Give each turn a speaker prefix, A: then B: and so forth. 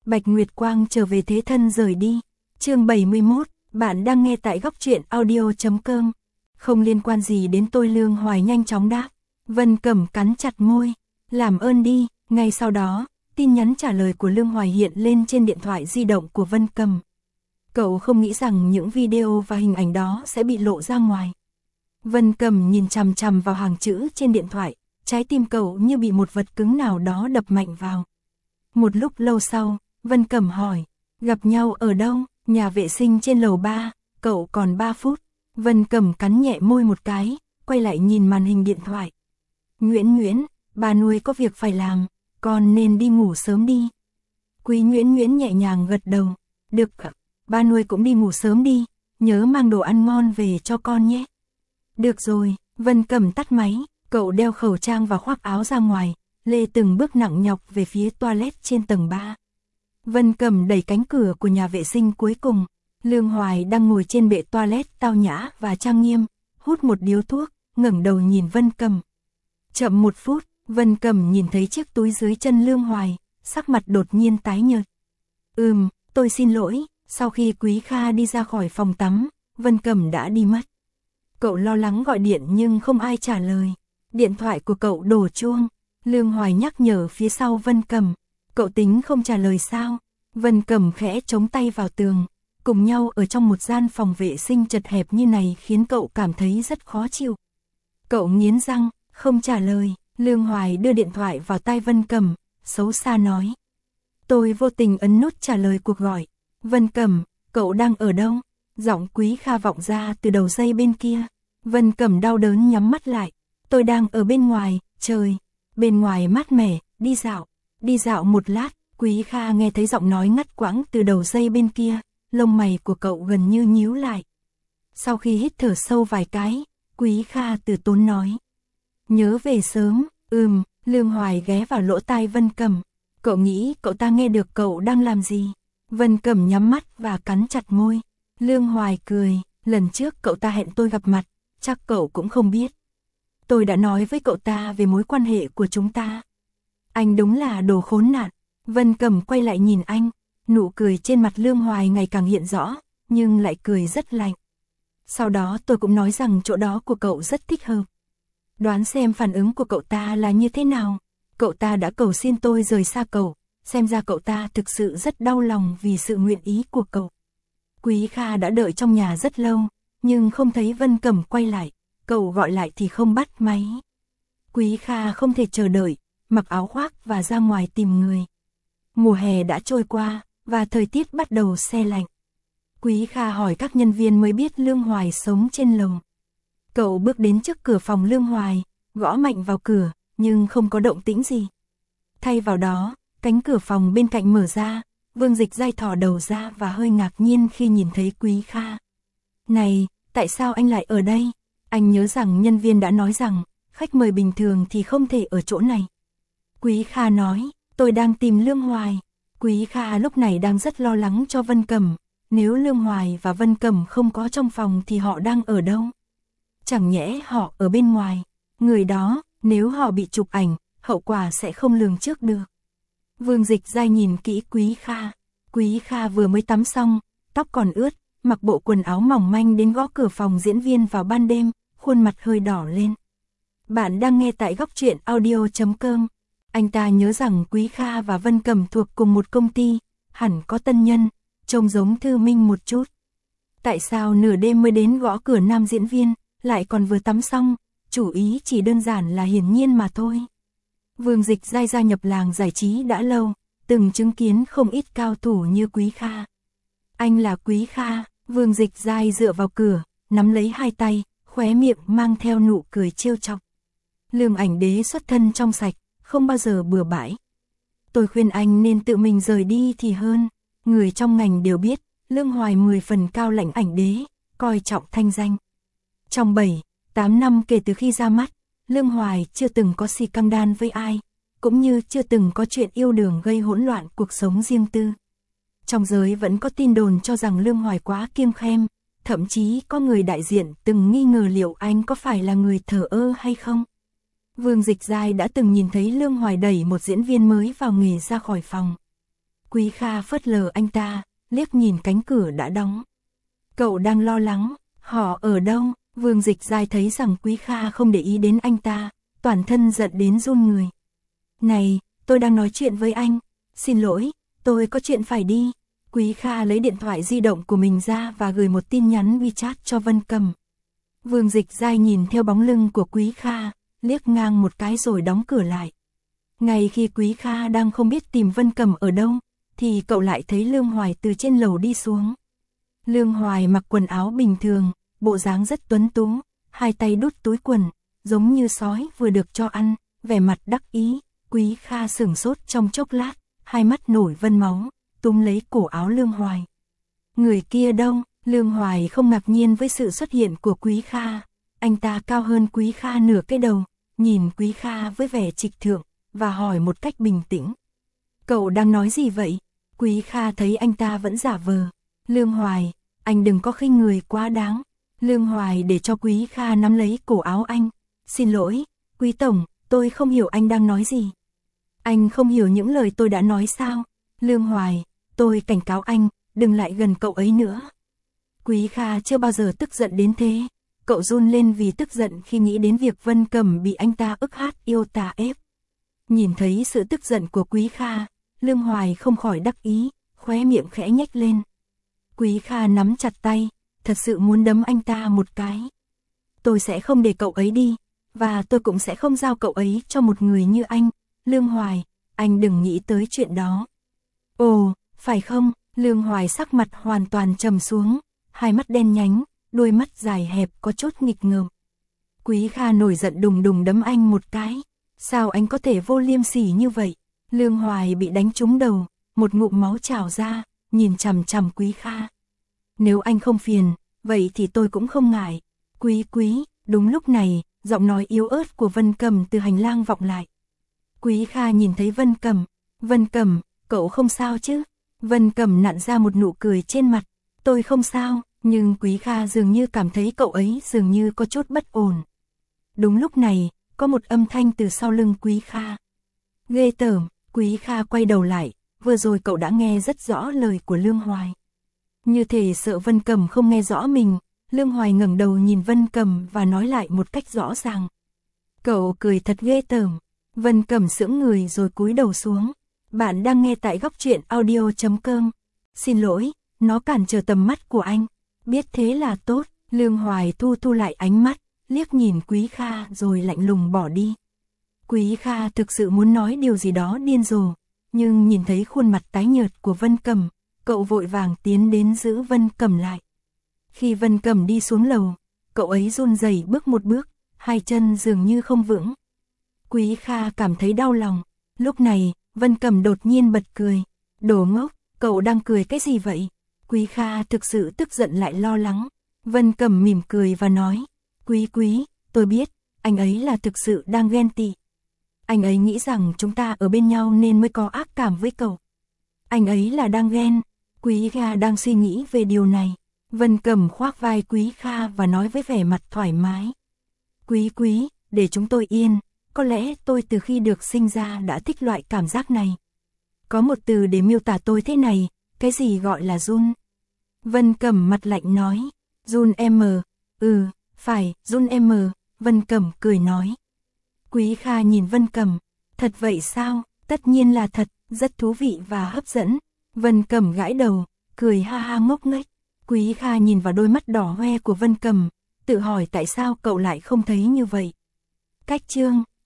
A: Bạch Nguyệt Quang trở về thế thân rời đi. Chương 71, bạn đang nghe tại góc truyện audio.com. Không liên quan gì đến tôi, Lương Hoài nhanh chóng đáp. Vân Cẩm cắn chặt môi. Làm ơn đi. Ngay sau đó, tin nhắn trả lời của Lương Hoài hiện lên trên điện thoại di động của Vân Cẩm. Cậu không nghĩ rằng những video và hình ảnh đó sẽ bị lộ ra ngoài. Vân Cẩm nhìn chằm chằm vào hàng chữ trên điện thoại, trái tim cậu như bị một vật cứng nào đó đập mạnh vào. Một lúc lâu sau, Vân Cẩm hỏi, gặp nhau ở đâu? Nhà vệ sinh trên lầu 3, cậu còn 3 phút. Vân Cẩm cắn nhẹ môi một cái, quay lại nhìn màn hình điện thoại. Nguyễn, bà nuôi có việc phải làm, con nên đi ngủ sớm đi. Quý Nguyễn nhẹ nhàng gật đầu, được, ba nuôi cũng đi ngủ sớm đi, nhớ mang đồ ăn ngon về cho con nhé. Được rồi, Vân Cẩm tắt máy, cậu đeo khẩu trang và khoác áo ra ngoài, lê từng bước nặng nhọc về phía toilet trên tầng 3. Vân Cẩm đẩy cánh cửa của nhà vệ sinh cuối cùng, Lương Hoài đang ngồi trên bệ toilet tao nhã và trang nghiêm, hút một điếu thuốc, ngẩng đầu nhìn Vân Cẩm. Chậm 1 phút, Vân Cẩm nhìn thấy chiếc túi dưới chân Lương Hoài, sắc mặt đột nhiên tái nhợt. Tôi xin lỗi, sau khi Quý Kha đi ra khỏi phòng tắm, Vân Cẩm đã đi mất. Cậu lo lắng gọi điện nhưng không ai trả lời. Điện thoại của cậu đổ chuông, Lương Hoài nhắc nhở phía sau Vân Cẩm. Cậu tính không trả lời sao? Vân Cẩm khẽ chống tay vào tường, cùng nhau ở trong một gian phòng vệ sinh chật hẹp như này khiến cậu cảm thấy rất khó chịu. Cậu nghiến răng, không trả lời. Lương Hoài đưa điện thoại vào tai Vân Cẩm, xấu xa nói. Tôi vô tình ấn nút trả lời cuộc gọi. Vân Cẩm, cậu đang ở đâu? Giọng Quý Kha vọng ra từ đầu dây bên kia. Vân Cẩm đau đớn nhắm mắt lại. Tôi đang ở bên ngoài, trời, bên ngoài mát mẻ, đi dạo một lát. Quý Kha nghe thấy giọng nói ngắt quãng từ đầu dây bên kia, lông mày của cậu gần như nhíu lại. Sau khi hít thở sâu vài cái, Quý Kha từ tốn nói. Nhớ về sớm, Lương Hoài ghé vào lỗ tai Vân Cẩm. Cậu nghĩ cậu ta nghe được cậu đang làm gì? Vân Cẩm nhắm mắt và cắn chặt môi. Lương Hoài cười, lần trước cậu ta hẹn tôi gặp mặt, chắc cậu cũng không biết. Tôi đã nói với cậu ta về mối quan hệ của chúng ta. Anh đúng là đồ khốn nạn. Vân Cẩm quay lại nhìn anh, nụ cười trên mặt Lương Hoài ngày càng hiện rõ, nhưng lại cười rất lạnh. Sau đó tôi cũng nói rằng chỗ đó của cậu rất thích hợp. Đoán xem phản ứng của cậu ta là như thế nào. Cậu ta đã cầu xin tôi rời xa cậu, xem ra cậu ta thực sự rất đau lòng vì sự nguyện ý của cậu. Quý Kha đã đợi trong nhà rất lâu, nhưng không thấy Vân Cẩm quay lại, cậu gọi lại thì không bắt máy. Quý Kha không thể chờ đợi, mặc áo khoác và ra ngoài tìm người. Mùa hè đã trôi qua, và thời tiết bắt đầu se lạnh. Quý Kha hỏi các nhân viên mới biết Lương Hoài sống trên lầu. Cậu bước đến trước cửa phòng Lương Hoài, gõ mạnh vào cửa, nhưng không có động tĩnh gì. Thay vào đó, cánh cửa phòng bên cạnh mở ra, Vương Dịch Giai thò đầu ra và hơi ngạc nhiên khi nhìn thấy Quý Kha. Này, tại sao anh lại ở đây? Anh nhớ rằng nhân viên đã nói rằng, khách mời bình thường thì không thể ở chỗ này. Quý Kha nói, tôi đang tìm Lương Hoài. Quý Kha lúc này đang rất lo lắng cho Vân Cẩm. Nếu Lương Hoài và Vân Cẩm không có trong phòng thì họ đang ở đâu? Chẳng nhẽ họ ở bên ngoài? Người đó, nếu họ bị chụp ảnh, hậu quả sẽ không lường trước được. Vương Dịch Giai nhìn kỹ Quý Kha. Quý Kha vừa mới tắm xong, tóc còn ướt, mặc bộ quần áo mỏng manh đến gõ cửa phòng diễn viên vào ban đêm, khuôn mặt hơi đỏ lên. Bạn đang nghe tại góc truyện audio.com. Anh ta nhớ rằng Quý Kha và Vân Cẩm thuộc cùng một công ty, hẳn có tân nhân, trông giống Thư Minh một chút. Tại sao nửa đêm mới đến gõ cửa nam diễn viên, lại còn vừa tắm xong, chủ ý chỉ đơn giản là hiển nhiên mà thôi. Vương Dịch Giai gia nhập làng giải trí đã lâu, từng chứng kiến không ít cao thủ như Quý Kha. Anh là Quý Kha. Vương Dịch Giai dựa vào cửa, nắm lấy hai tay, khóe miệng mang theo nụ cười trêu chọc. Lương Ảnh Đế xuất thân trong sạch, không bao giờ bừa bãi. Tôi khuyên anh nên tự mình rời đi thì hơn. Người trong ngành đều biết, Lương Hoài 10 phần cao lãnh Ảnh Đế, coi trọng thanh danh. Trong 7-8 năm kể từ khi ra mắt, Lương Hoài chưa từng có xì căng đan với ai, cũng như chưa từng có chuyện yêu đương gây hỗn loạn cuộc sống riêng tư. Trong giới vẫn có tin đồn cho rằng Lương Hoài quá kiêng khem, thậm chí có người đại diện từng nghi ngờ liệu anh có phải là người thờ ơ hay không. Vương Dịch Giai đã từng nhìn thấy Lương Hoài đẩy một diễn viên mới vào nghề ra khỏi phòng. Quý Kha phớt lờ anh ta, liếc nhìn cánh cửa đã đóng. Cậu đang lo lắng, họ ở đâu? Vương Dịch Giai thấy rằng Quý Kha không để ý đến anh ta, toàn thân giận đến run người. Này, tôi đang nói chuyện với anh, xin lỗi, tôi có chuyện phải đi. Quý Kha lấy điện thoại di động của mình ra và gửi một tin nhắn WeChat cho Vân Cầm. Vương Dịch Giai nhìn theo bóng lưng của Quý Kha, liếc ngang một cái rồi đóng cửa lại. Ngay khi Quý Kha đang không biết tìm Vân Cầm ở đâu, thì cậu lại thấy Lương Hoài từ trên lầu đi xuống. Lương Hoài mặc quần áo bình thường, bộ dáng rất tuấn tú, hai tay đút túi quần, giống như sói vừa được cho ăn, vẻ mặt đắc ý. Quý Kha sửng sốt trong chốc lát, hai mắt nổi vân máu, túm lấy cổ áo Lương Hoài. Người kia đâu? Lương Hoài không ngạc nhiên với sự xuất hiện của Quý Kha. Anh ta cao hơn Quý Kha nửa cái đầu, nhìn Quý Kha với vẻ trịch thượng, và hỏi một cách bình tĩnh. Cậu đang nói gì vậy? Quý Kha thấy anh ta vẫn giả vờ. Lương Hoài, anh đừng có khinh người quá đáng. Lương Hoài để cho Quý Kha nắm lấy cổ áo anh. Xin lỗi, Quý Tổng, tôi không hiểu anh đang nói gì. Anh không hiểu những lời tôi đã nói sao? Lương Hoài, tôi cảnh cáo anh, đừng lại gần cậu ấy nữa. Quý Kha chưa bao giờ tức giận đến thế. Cậu run lên vì tức giận khi nghĩ đến việc Vân Cầm bị anh ta ức hát yêu tà ép. Nhìn thấy sự tức giận của Quý Kha, Lương Hoài không khỏi đắc ý, khóe miệng khẽ nhếch lên. Quý Kha nắm chặt tay, thật sự muốn đấm anh ta một cái. Tôi sẽ không để cậu ấy đi, và tôi cũng sẽ không giao cậu ấy cho một người như anh. Lương Hoài, anh đừng nghĩ tới chuyện đó. Ồ, phải không? Lương Hoài sắc mặt hoàn toàn trầm xuống, hai mắt đen nhánh, đôi mắt dài hẹp có chút nghịch ngợm. Quý Kha nổi giận đùng đùng đấm anh một cái. Sao anh có thể vô liêm sỉ như vậy? Lương Hoài bị đánh trúng đầu, một ngụm máu trào ra, nhìn chằm chằm Quý Kha. Nếu anh không phiền, vậy thì tôi cũng không ngại. Quý, đúng lúc này, giọng nói yếu ớt của Vân Cầm từ hành lang vọng lại. Quý Kha nhìn thấy Vân Cầm, cậu không sao chứ? Vân Cầm nặn ra một nụ cười trên mặt. Tôi không sao, nhưng Quý Kha dường như cảm thấy cậu ấy dường như có chút bất ổn. Đúng lúc này, có một âm thanh từ sau lưng Quý Kha. Ghê tởm. Quý Kha quay đầu lại, vừa rồi cậu đã nghe rất rõ lời của Lương Hoài. Như thể sợ Vân Cầm không nghe rõ mình, Lương Hoài ngẩng đầu nhìn Vân Cầm và nói lại một cách rõ ràng. Cậu cười thật ghê tởm. Vân Cầm sững người rồi cúi đầu xuống. Bạn đang nghe tại Góc Truyện Audio.com. Xin lỗi, nó cản trở tầm mắt của anh. Biết thế là tốt. Lương Hoài thu lại ánh mắt, liếc nhìn Quý Kha rồi lạnh lùng bỏ đi. Quý Kha thực sự muốn nói điều gì đó điên rồ, nhưng nhìn thấy khuôn mặt tái nhợt của Vân Cầm, cậu vội vàng tiến đến giữ Vân Cầm lại. Khi Vân Cầm đi xuống lầu, cậu ấy run rẩy bước một bước, hai chân dường như không vững. Quý Kha cảm thấy đau lòng. Lúc này, Vân Cầm đột nhiên bật cười. Đồ ngốc, cậu đang cười cái gì vậy? Quý Kha thực sự tức giận lại lo lắng. Vân Cầm mỉm cười và nói, Quý, tôi biết, anh ấy là thực sự đang ghen tị. Anh ấy nghĩ rằng chúng ta ở bên nhau nên mới có ác cảm với cậu. Anh ấy là đang ghen. Quý Kha đang suy nghĩ về điều này. Vân Cầm khoác vai Quý Kha và nói với vẻ mặt thoải mái. Quý, để chúng tôi yên. Có lẽ tôi từ khi được sinh ra đã thích loại cảm giác này. Có một từ để miêu tả tôi thế này, cái gì gọi là run? Vân Cầm mặt lạnh nói. Run em. Phải, run em. Vân Cầm cười nói. Quý Kha nhìn Vân Cầm. Thật vậy sao? Tất nhiên là thật, rất thú vị và hấp dẫn. Vân Cầm gãi đầu, cười ha ha ngốc nghếch. Quý Kha nhìn vào đôi mắt đỏ hoe của Vân Cầm, tự hỏi tại sao cậu lại không thấy như vậy. Cách chương